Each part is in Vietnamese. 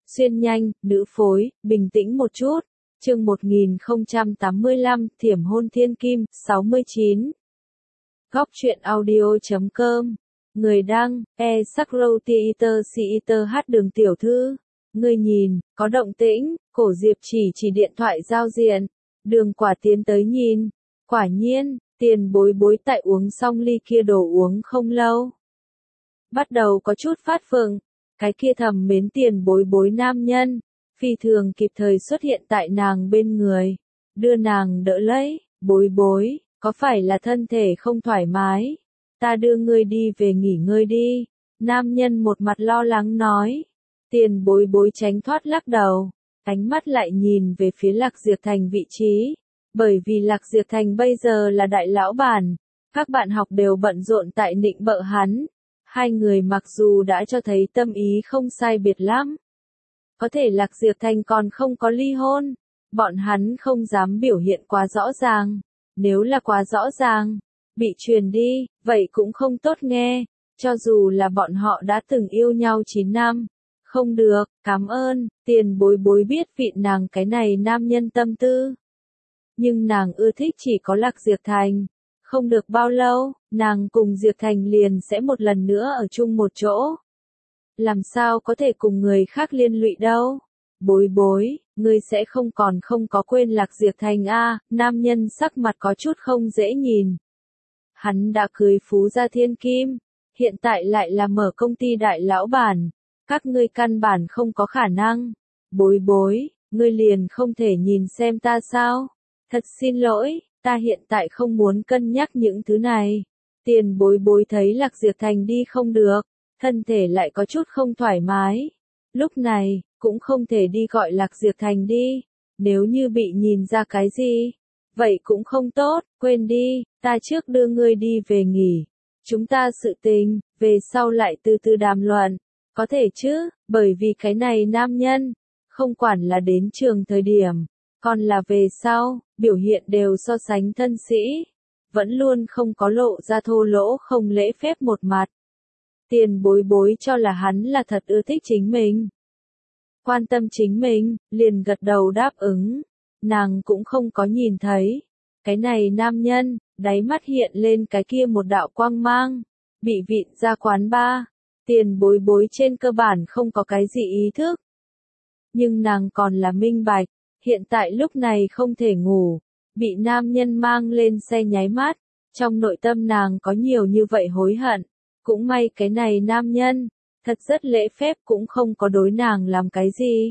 Xuyên nhanh, nữ phối, bình tĩnh một chút. Chương 1085, Thiểm hôn thiên kim, 69. Góc truyện audio.com. Người đăng, Sakrow hát Đường tiểu thư. Người nhìn, có động tĩnh, Cổ Diệp chỉ điện thoại giao diện. Đường Quả tiến tới nhìn. Quả nhiên, Tiền Bối Bối tại uống xong ly kia đồ uống không lâu. Bắt đầu có chút phát phừng. Cái kia thầm mến Tiền Bối Bối nam nhân, phi thường kịp thời xuất hiện tại nàng bên người, đưa nàng đỡ lấy. Bối Bối, có phải là thân thể không thoải mái? Ta đưa ngươi đi về nghỉ ngơi đi. Nam nhân một mặt lo lắng nói. Tiền Bối Bối tránh thoát lắc đầu, ánh mắt lại nhìn về phía Lạc Diệp Thành vị trí. Bởi vì Lạc Diệp Thành bây giờ là đại lão bản, các bạn học đều bận rộn tại nịnh bợ hắn. Hai người mặc dù đã cho thấy tâm ý không sai biệt lắm, có thể Lạc Diệp Thành còn không có ly hôn, bọn hắn không dám biểu hiện quá rõ ràng. Nếu là quá rõ ràng, bị truyền đi, vậy cũng không tốt nghe, cho dù là bọn họ đã từng yêu nhau 9 năm. Không được, cảm ơn. Tiền Bối Bối biết vị nàng cái này nam nhân tâm tư. Nhưng nàng ưa thích chỉ có Lạc Diệp Thành. Không được bao lâu, nàng cùng Diệp Thành liền sẽ một lần nữa ở chung một chỗ. Làm sao có thể cùng người khác liên lụy đâu? Bối Bối, ngươi sẽ không có quên Lạc Diệp Thành a? Nam nhân sắc mặt có chút không dễ nhìn. Hắn đã cưới phú gia thiên kim, hiện tại lại là mở công ty đại lão bản, các ngươi căn bản không có khả năng. Bối Bối, ngươi liền không thể nhìn xem ta sao? Thật xin lỗi, ta hiện tại không muốn cân nhắc những thứ này. Tiền Bối Bối thấy Lạc Diệp Thành đi không được, thân thể lại có chút không thoải mái. Lúc này, cũng không thể đi gọi Lạc Diệp Thành đi, nếu như bị nhìn ra cái gì, vậy cũng không tốt, quên đi, ta trước đưa ngươi đi về nghỉ. Chúng ta sự tình, về sau lại từ từ đàm luận, có thể chứ, bởi vì cái này nam nhân, không quản là đến trường thời điểm, còn là về sau, biểu hiện đều so sánh thân sĩ, vẫn luôn không có lộ ra thô lỗ không lễ phép một mặt. Tiền Bối Bối cho là hắn là thật ưa thích chính mình, quan tâm chính mình, liền gật đầu đáp ứng. Nàng cũng không có nhìn thấy cái này nam nhân, đáy mắt hiện lên cái kia một đạo quang mang, bị vịn ra quán bar. Tiền Bối Bối trên cơ bản không có cái gì ý thức, nhưng nàng còn là minh bạch, hiện tại lúc này không thể ngủ, bị nam nhân mang lên xe nháy mắt, trong nội tâm nàng có nhiều như vậy hối hận. Cũng may cái này nam nhân, thật rất lễ phép cũng không có đối nàng làm cái gì.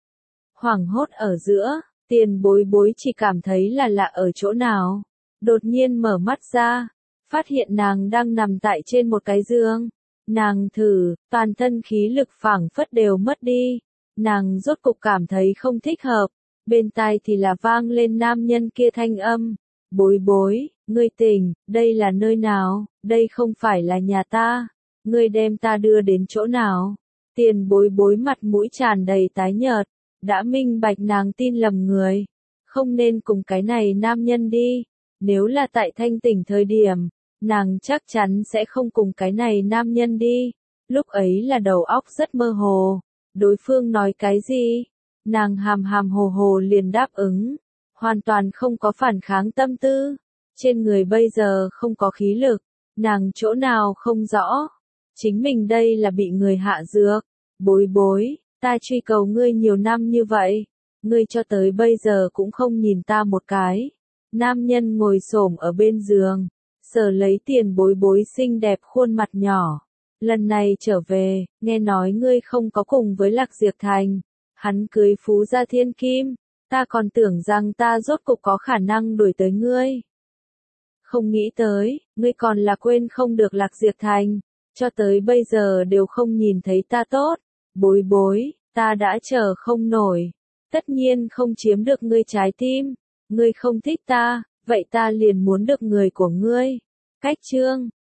Hoảng hốt ở giữa, Tiền Bối Bối chỉ cảm thấy là lạ ở chỗ nào. Đột nhiên mở mắt ra, phát hiện nàng đang nằm tại trên một cái giường. Nàng thử, toàn thân khí lực phảng phất đều mất đi. Nàng rốt cục cảm thấy không thích hợp. Bên tai thì là vang lên nam nhân kia thanh âm. Bối Bối, ngươi tỉnh, đây là nơi nào? Đây không phải là nhà ta. Ngươi đem ta đưa đến chỗ nào? Tiền Bối Bối mặt mũi tràn đầy tái nhợt, đã minh bạch nàng tin lầm người, không nên cùng cái này nam nhân đi. Nếu là tại thanh tỉnh thời điểm, nàng chắc chắn sẽ không cùng cái này nam nhân đi. Lúc ấy là đầu óc rất mơ hồ, đối phương nói cái gì, nàng hàm hàm hồ hồ liền đáp ứng, hoàn toàn không có phản kháng tâm tư. Trên người bây giờ không có khí lực, nàng chỗ nào không rõ, chính mình đây là bị người hạ dược. Bối Bối, ta truy cầu ngươi nhiều năm như vậy, ngươi cho tới bây giờ cũng không nhìn ta một cái. Nam nhân ngồi xổm ở bên giường, sờ lấy Tiền Bối Bối xinh đẹp khuôn mặt nhỏ. Lần này trở về, nghe nói ngươi không có cùng với Lạc Diệp Thành, hắn cưới phú gia thiên kim, ta còn tưởng rằng ta rốt cục có khả năng đuổi tới ngươi. Không nghĩ tới, ngươi còn là quên không được Lạc Diệp Thành, cho tới bây giờ đều không nhìn thấy ta tốt. Bối Bối, ta đã chờ không nổi, tất nhiên không chiếm được ngươi trái tim, ngươi không thích ta, vậy ta liền muốn được người của ngươi. Cách chương